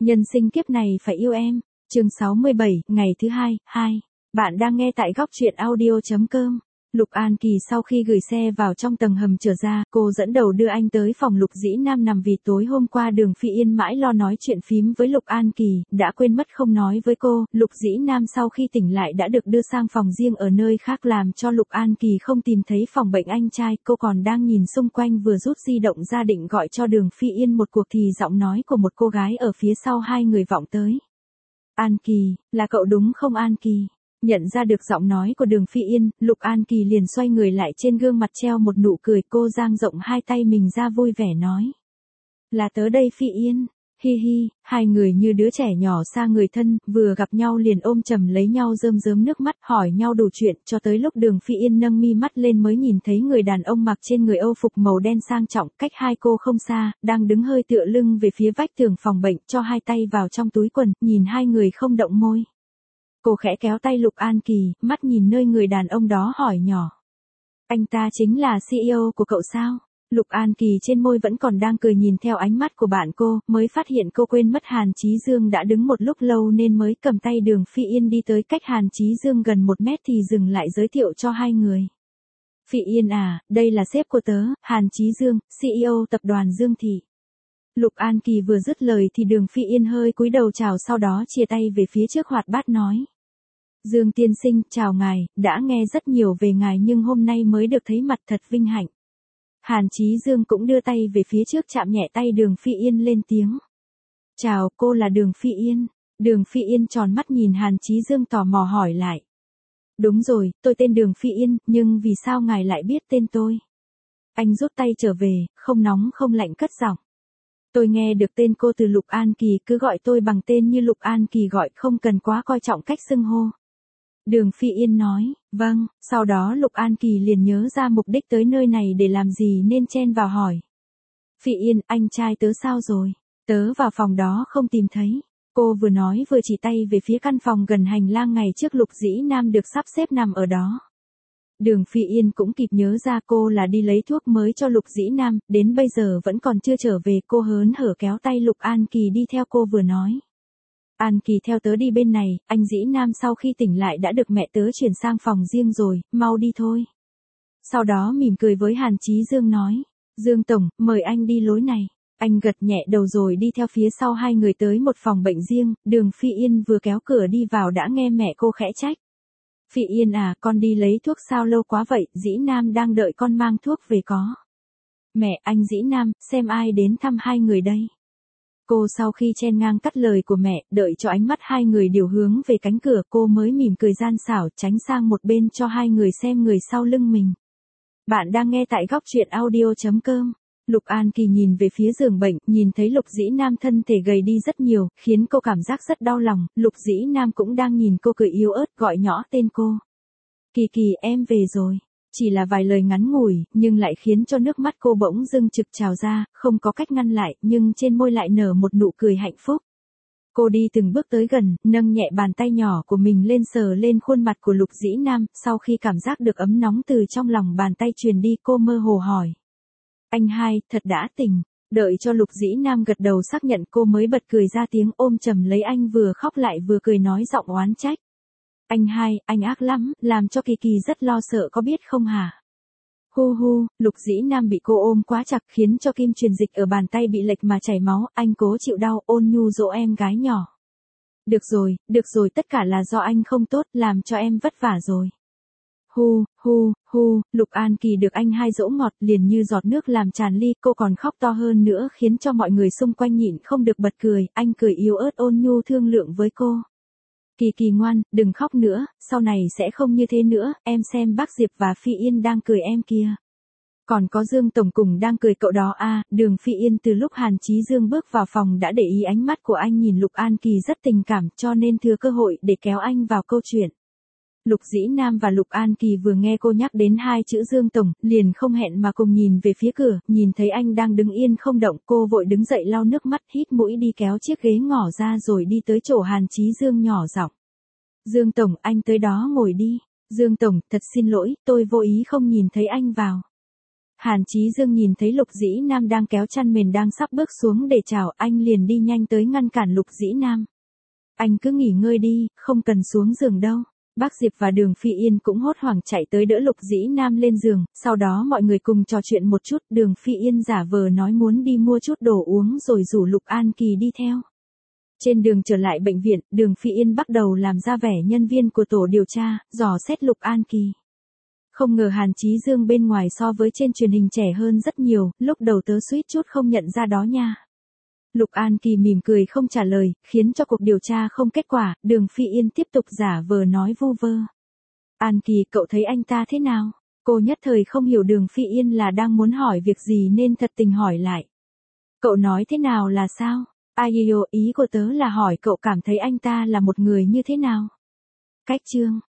Nhân sinh kiếp này phải yêu em. Chương 67, ngày thứ 2, 2. Bạn đang nghe tại góc truyện audio.com. Lục An Kỳ sau khi gửi xe vào trong tầng hầm trở ra, cô dẫn đầu đưa anh tới phòng Lục Dĩ Nam nằm vì tối hôm qua Đường Phi Yên mãi lo nói chuyện phím với Lục An Kỳ, đã quên mất không nói với cô. Lục Dĩ Nam sau khi tỉnh lại đã được đưa sang phòng riêng ở nơi khác làm cho Lục An Kỳ không tìm thấy phòng bệnh anh trai. Cô còn đang nhìn xung quanh vừa rút di động ra định gọi cho Đường Phi Yên một cuộc thì giọng nói của một cô gái ở phía sau hai người vọng tới. An Kỳ, là cậu đúng không An Kỳ? Nhận ra được giọng nói của Đường Phi Yên, Lục An Kỳ liền xoay người lại, trên gương mặt treo một nụ cười, cô dang rộng hai tay mình ra vui vẻ nói. Là tớ đây Phi Yên, hi hi, hai người như đứa trẻ nhỏ xa người thân, vừa gặp nhau liền ôm chầm lấy nhau rơm rớm nước mắt, hỏi nhau đủ chuyện, cho tới lúc Đường Phi Yên nâng mi mắt lên mới nhìn thấy người đàn ông mặc trên người Âu phục màu đen sang trọng, cách hai cô không xa, đang đứng hơi tựa lưng về phía vách tường phòng bệnh, cho hai tay vào trong túi quần, nhìn hai người không động môi. Cô khẽ kéo tay Lục An Kỳ, mắt nhìn nơi người đàn ông đó hỏi nhỏ. Anh ta chính là CEO của cậu sao? Lục An Kỳ trên môi vẫn còn đang cười nhìn theo ánh mắt của bạn cô, mới phát hiện cô quên mất Hàn Chí Dương đã đứng một lúc lâu nên mới cầm tay Đường Phi Yên đi tới cách Hàn Chí Dương gần 1 mét thì dừng lại giới thiệu cho hai người. Phi Yên à, đây là sếp của tớ, Hàn Chí Dương, CEO tập đoàn Dương Thị. Lục An Kỳ vừa dứt lời thì Đường Phi Yên hơi cúi đầu chào, sau đó chia tay về phía trước hoạt bát nói. Dương tiên sinh, chào ngài, đã nghe rất nhiều về ngài nhưng hôm nay mới được thấy mặt thật vinh hạnh. Hàn Chí Dương cũng đưa tay về phía trước chạm nhẹ tay Đường Phi Yên lên tiếng. Chào, cô là Đường Phi Yên. Đường Phi Yên tròn mắt nhìn Hàn Chí Dương tò mò hỏi lại. Đúng rồi, tôi tên Đường Phi Yên, nhưng vì sao ngài lại biết tên tôi? Anh rút tay trở về, không nóng không lạnh cất giọng. Tôi nghe được tên cô từ Lục An Kỳ, cứ gọi tôi bằng tên như Lục An Kỳ gọi, không cần quá coi trọng cách xưng hô. Đường Phi Yên nói, vâng, sau đó Lục An Kỳ liền nhớ ra mục đích tới nơi này để làm gì nên chen vào hỏi. Phi Yên, anh trai tớ sao rồi? Tớ vào phòng đó không tìm thấy. Cô vừa nói vừa chỉ tay về phía căn phòng gần hành lang ngày trước Lục Dĩ Nam được sắp xếp nằm ở đó. Đường Phi Yên cũng kịp nhớ ra cô là đi lấy thuốc mới cho Lục Dĩ Nam, đến bây giờ vẫn còn chưa trở về. Cô hớn hở kéo tay Lục An Kỳ đi theo cô vừa nói. An Kỳ theo tớ đi bên này, anh Dĩ Nam sau khi tỉnh lại đã được mẹ tớ chuyển sang phòng riêng rồi, mau đi thôi. Sau đó mỉm cười với Hàn Chí Dương nói. Dương Tổng, mời anh đi lối này. Anh gật nhẹ đầu rồi đi theo phía sau hai người tới một phòng bệnh riêng. Đường Phi Yên vừa kéo cửa đi vào đã nghe mẹ cô khẽ trách. Phi Yên à, con đi lấy thuốc sao lâu quá vậy, Dĩ Nam đang đợi con mang thuốc về có. Mẹ, anh Dĩ Nam, xem ai đến thăm hai người đây. Cô sau khi chen ngang cắt lời của mẹ, đợi cho ánh mắt hai người điều hướng về cánh cửa, cô mới mỉm cười gian xảo tránh sang một bên cho hai người xem người sau lưng mình. Bạn đang nghe tại góc truyện audio.com. Lục An Kỳ nhìn về phía giường bệnh, nhìn thấy Lục Dĩ Nam thân thể gầy đi rất nhiều, khiến cô cảm giác rất đau lòng. Lục Dĩ Nam cũng đang nhìn cô cười yếu ớt, gọi nhỏ tên cô. Kỳ Kỳ, em về rồi. Chỉ là vài lời ngắn ngủi, nhưng lại khiến cho nước mắt cô bỗng dưng trực trào ra, không có cách ngăn lại, nhưng trên môi lại nở một nụ cười hạnh phúc. Cô đi từng bước tới gần, nâng nhẹ bàn tay nhỏ của mình lên sờ lên khuôn mặt của Lục Dĩ Nam, sau khi cảm giác được ấm nóng từ trong lòng bàn tay truyền đi, cô mơ hồ hỏi. Anh hai, thật đã tỉnh. Đợi cho Lục Dĩ Nam gật đầu xác nhận cô mới bật cười ra tiếng, ôm chầm lấy anh, vừa khóc lại vừa cười nói giọng oán trách. Anh hai, anh ác lắm, làm cho Kỳ Kỳ rất lo sợ có biết không hả? Hu hu, Lục Dĩ Nam bị cô ôm quá chặt khiến cho kim truyền dịch ở bàn tay bị lệch mà chảy máu, anh cố chịu đau, ôn nhu dỗ em gái nhỏ. Được rồi, tất cả là do anh không tốt, làm cho em vất vả rồi. Hu, Lục An Kỳ được anh hai dỗ ngọt liền như giọt nước làm tràn ly, cô còn khóc to hơn nữa khiến cho mọi người xung quanh nhịn không được bật cười, anh cười yếu ớt ôn nhu thương lượng với cô. Kỳ Kỳ ngoan, đừng khóc nữa, sau này sẽ không như thế nữa, em xem bác Diệp và Phi Yên đang cười em kia. Còn có Dương Tổng cùng đang cười cậu đó à. Đường Phi Yên từ lúc Hàn Chí Dương bước vào phòng đã để ý ánh mắt của anh nhìn Lục An Kỳ rất tình cảm, cho nên thừa cơ hội để kéo anh vào câu chuyện. Lục Dĩ Nam và Lục An Kỳ vừa nghe cô nhắc đến hai chữ Dương Tổng, liền không hẹn mà cùng nhìn về phía cửa, nhìn thấy anh đang đứng yên không động, cô vội đứng dậy lau nước mắt, hít mũi đi kéo chiếc ghế ngỏ ra rồi đi tới chỗ Hàn Chí Dương nhỏ giọng. Dương Tổng, anh tới đó ngồi đi. Dương Tổng, thật xin lỗi, tôi vô ý không nhìn thấy anh vào. Hàn Chí Dương nhìn thấy Lục Dĩ Nam đang kéo chăn mền đang sắp bước xuống để chào, anh liền đi nhanh tới ngăn cản Lục Dĩ Nam. Anh cứ nghỉ ngơi đi, không cần xuống giường đâu. Bác Diệp và Đường Phi Yên cũng hốt hoảng chạy tới đỡ Lục Dĩ Nam lên giường, sau đó mọi người cùng trò chuyện một chút, Đường Phi Yên giả vờ nói muốn đi mua chút đồ uống rồi rủ Lục An Kỳ đi theo. Trên đường trở lại bệnh viện, Đường Phi Yên bắt đầu làm ra vẻ nhân viên của tổ điều tra, dò xét Lục An Kỳ. Không ngờ Hàn Chí Dương bên ngoài so với trên truyền hình trẻ hơn rất nhiều, lúc đầu tớ suýt chút không nhận ra đó nha. Lục An Kỳ mỉm cười không trả lời, khiến cho cuộc điều tra không kết quả, Đường Phi Yên tiếp tục giả vờ nói vu vơ. An Kỳ, cậu thấy anh ta thế nào? Cô nhất thời không hiểu Đường Phi Yên là đang muốn hỏi việc gì nên thật tình hỏi lại. Cậu nói thế nào là sao? Ai yêu, ý của tớ là hỏi cậu cảm thấy anh ta là một người như thế nào? Cách chương